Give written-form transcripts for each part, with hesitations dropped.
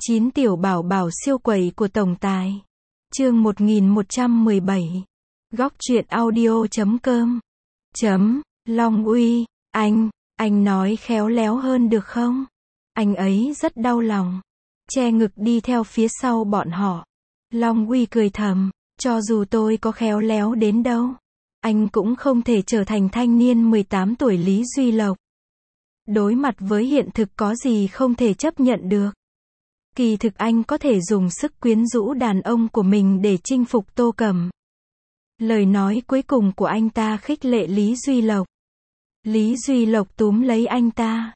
9 tiểu bảo bảo siêu quẩy của tổng tài. Chương 1117. Góc truyện audio.com. Long Uy, anh nói khéo léo hơn được không? Anh ấy rất đau lòng. Che ngực đi theo phía sau bọn họ. Long Uy cười thầm, cho dù tôi có khéo léo đến đâu, anh cũng không thể trở thành thanh niên 18 tuổi Lý Duy Lộc. Đối mặt với hiện thực có gì không thể chấp nhận được. Kỳ thực anh có thể dùng sức quyến rũ đàn ông của mình để chinh phục Tô Cẩm. Lời nói cuối cùng của anh ta khích lệ Lý Duy Lộc. Lý Duy Lộc túm lấy anh ta.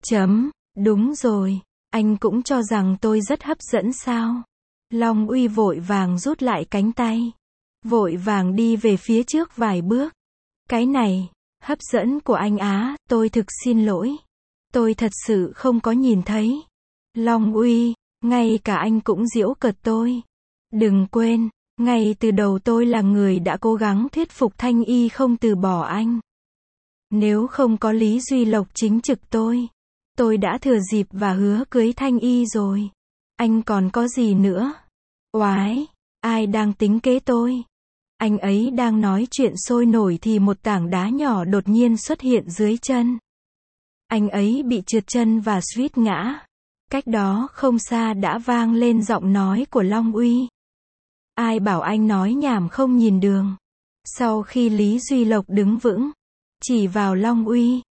Đúng rồi, anh cũng cho rằng tôi rất hấp dẫn sao? Long Uy vội vàng rút lại cánh tay. Vội vàng đi về phía trước vài bước. Cái này, hấp dẫn của anh á, tôi thực xin lỗi. Tôi thật sự không có nhìn thấy. Long Uy, ngay cả anh cũng giễu cợt tôi. Đừng quên, ngay từ đầu tôi là người đã cố gắng thuyết phục Thanh Y không từ bỏ anh. Nếu không có Lý Duy Lộc chính trực tôi đã thừa dịp và hứa cưới Thanh Y rồi. Anh còn có gì nữa? Oái, ai đang tính kế tôi? Anh ấy đang nói chuyện sôi nổi thì một tảng đá nhỏ đột nhiên xuất hiện dưới chân. Anh ấy bị trượt chân và suýt ngã. Cách đó không xa đã vang lên giọng nói của Long Uy. Ai bảo anh nói nhảm không nhìn đường? Sau khi Lý Duy Lộc đứng vững, chỉ vào Long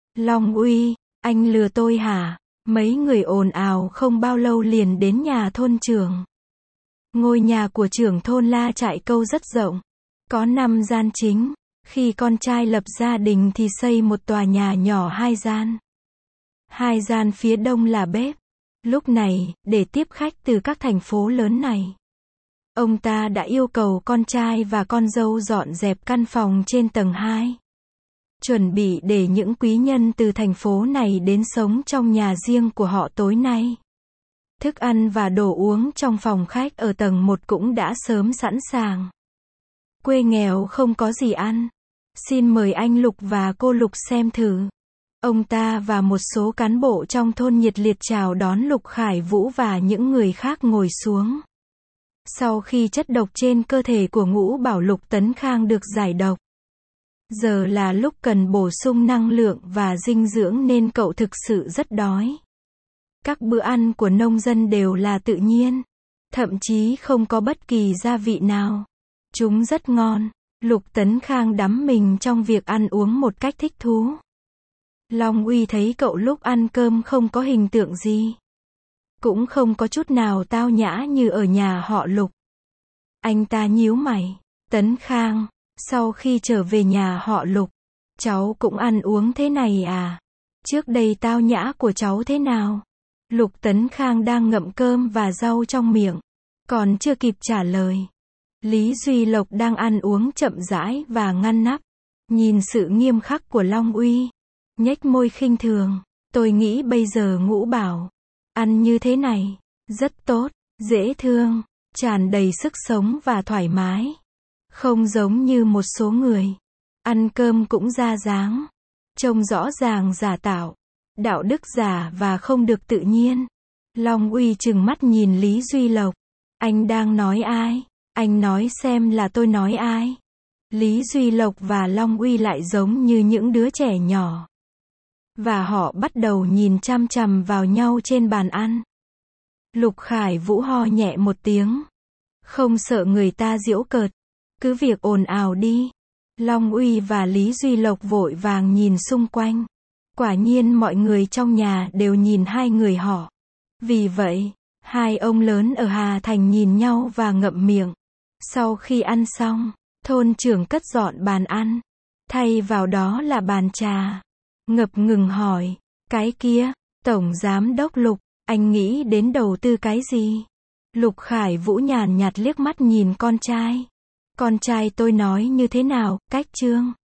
Uy, anh lừa tôi hả? Mấy người ồn ào không bao lâu liền đến nhà thôn trưởng. Ngôi nhà của trưởng thôn La Trại Câu rất rộng, có 5 gian chính, khi con trai lập gia đình thì xây một tòa nhà nhỏ 2 gian. 2 gian phía đông là bếp. Lúc này, để tiếp khách từ các thành phố lớn này, ông ta đã yêu cầu con trai và con dâu dọn dẹp căn phòng trên tầng 2. Chuẩn bị để những quý nhân từ thành phố này đến sống trong nhà riêng của họ tối nay. Thức ăn và đồ uống trong phòng khách ở tầng 1 cũng đã sớm sẵn sàng. Quê nghèo không có gì ăn. Xin mời anh Lục và cô Lục xem thử. Ông ta và một số cán bộ trong thôn nhiệt liệt chào đón Lục Khải Vũ và những người khác ngồi xuống. Sau khi chất độc trên cơ thể của Ngũ Bảo Lục Tấn Khang được giải độc, giờ là lúc cần bổ sung năng lượng và dinh dưỡng nên cậu thực sự rất đói. Các bữa ăn của nông dân đều là tự nhiên, thậm chí không có bất kỳ gia vị nào. Chúng rất ngon. Lục Tấn Khang đắm mình trong việc ăn uống một cách thích thú. Long Uy thấy cậu lúc ăn cơm không có hình tượng gì, cũng không có chút nào tao nhã như ở nhà họ Lục. Anh ta nhíu mày. Tấn Khang, sau khi trở về nhà họ Lục, cháu cũng ăn uống thế này à? Trước đây tao nhã của cháu thế nào? Lục Tấn Khang đang ngậm cơm và rau trong miệng, còn chưa kịp trả lời. Lý Duy Lộc đang ăn uống chậm rãi và ngăn nắp, nhìn sự nghiêm khắc của Long Uy, nhếch môi khinh thường. Tôi nghĩ bây giờ Ngũ Bảo ăn như thế này rất tốt, dễ thương, tràn đầy sức sống và thoải mái. Không giống như một số người ăn cơm cũng ra dáng, trông rõ ràng giả tạo, đạo đức giả và không được tự nhiên. Long Uy trừng mắt nhìn Lý Duy Lộc. Anh đang nói ai? Anh nói xem là tôi nói ai? Lý Duy Lộc và Long Uy lại giống như những đứa trẻ nhỏ. Và họ bắt đầu nhìn chằm chằm vào nhau trên bàn ăn. Lục Khải Vũ ho nhẹ một tiếng. Không sợ người ta giễu cợt, cứ việc ồn ào đi. Long Uy và Lý Duy Lộc vội vàng nhìn xung quanh. Quả nhiên mọi người trong nhà đều nhìn hai người họ. Vì vậy, hai ông lớn ở Hà Thành nhìn nhau và ngậm miệng. Sau khi ăn xong, thôn trưởng cất dọn bàn ăn. Thay vào đó là bàn trà. Ngập ngừng hỏi, cái kia, Tổng Giám Đốc Lục, anh nghĩ đến đầu tư cái gì? Lục Khải Vũ nhàn nhạt liếc mắt nhìn con trai. Con trai tôi nói như thế nào, Cách Trương?